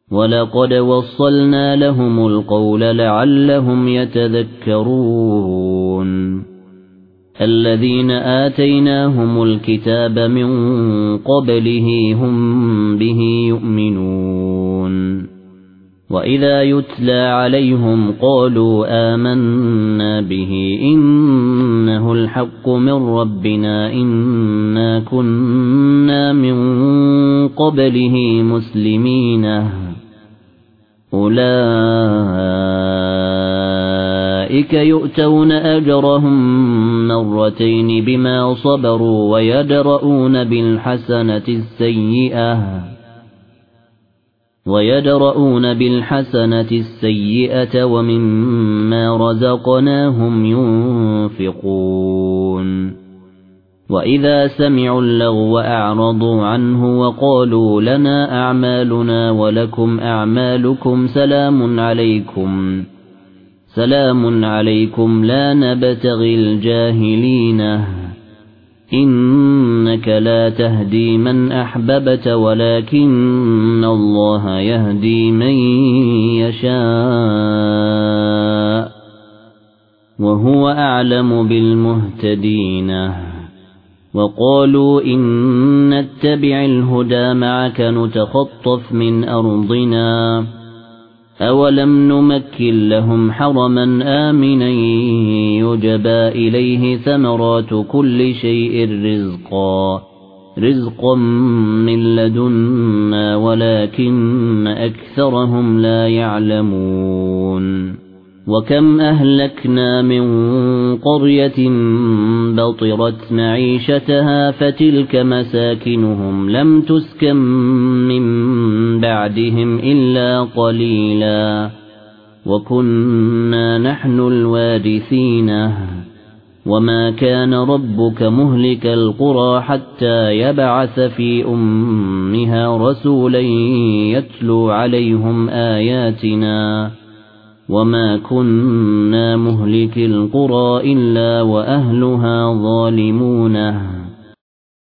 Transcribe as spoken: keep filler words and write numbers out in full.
وَلَقَدْ وَصَّلْنَا لَهُمُ الْقَوْلَ لَعَلَّهُمْ يَتَذَكَّرُونَ الَّذِينَ آتَيْنَاهُمُ الْكِتَابَ مِنْ قَبْلِهِ هُمْ بِهِ يُؤْمِنُونَ وَإِذَا يُتْلَى عَلَيْهِمْ قَالُوا آمَنَّا بِهِ إِنَّهُ الْحَقُّ مِنْ رَبِّنَا إِنَّا كُنَّا مِنْ قَبْلِهِ مُسْلِمِينَ أُولَئِكَ يُؤْتَوْنَ أَجْرَهُم مرتين بما صبروا ويدرؤون بالحسنة السيئة ويدرؤون بالحسنة السيئة ومما رزقناهم ينفقون وإذا سمعوا اللغو أعرضوا عنه وقالوا لنا أعمالنا ولكم أعمالكم سلام عليكم سلام عليكم لا نبتغي الجاهلين إنك لا تهدي من أحببت ولكن الله يهدي من يشاء وهو أعلم بالمهتدين وقالوا إن نتبع الهدى معك نتخطف من أرضنا أَوَلَمْ نُمَكِّنْ لَهُمْ حَرَمًا آمِنًا يُجْبَى إِلَيْهِ ثَمَرَاتُ كُلِّ شَيْءٍ رِزْقًا رِزْقًا مِنْ لَدُنَّا وَلَكِنَّ أَكْثَرَهُمْ لَا يَعْلَمُونَ وَكَمْ أَهْلَكْنَا مِنْ قَرْيَةٍ بَطِرَتْ مَعِيشَتَهَا فَتِلْكَ مَسَاكِنُهُمْ لَمْ تُسْكَنْ مِنْ بَعْدِهِمْ إِلَّا قَلِيلًا وَكُنَّا نَحْنُ الْوَارِثِينَ وَمَا كَانَ رَبُّكَ مُهْلِكَ الْقُرَى حَتَّى يَبْعَثَ فِي أُمِّهَا رَسُولًا يَتْلُو عَلَيْهِمْ آيَاتِنَا وَمَا كُنَّا مُهْلِكِي الْقُرَى إِلَّا وَأَهْلُهَا ظَالِمُونَ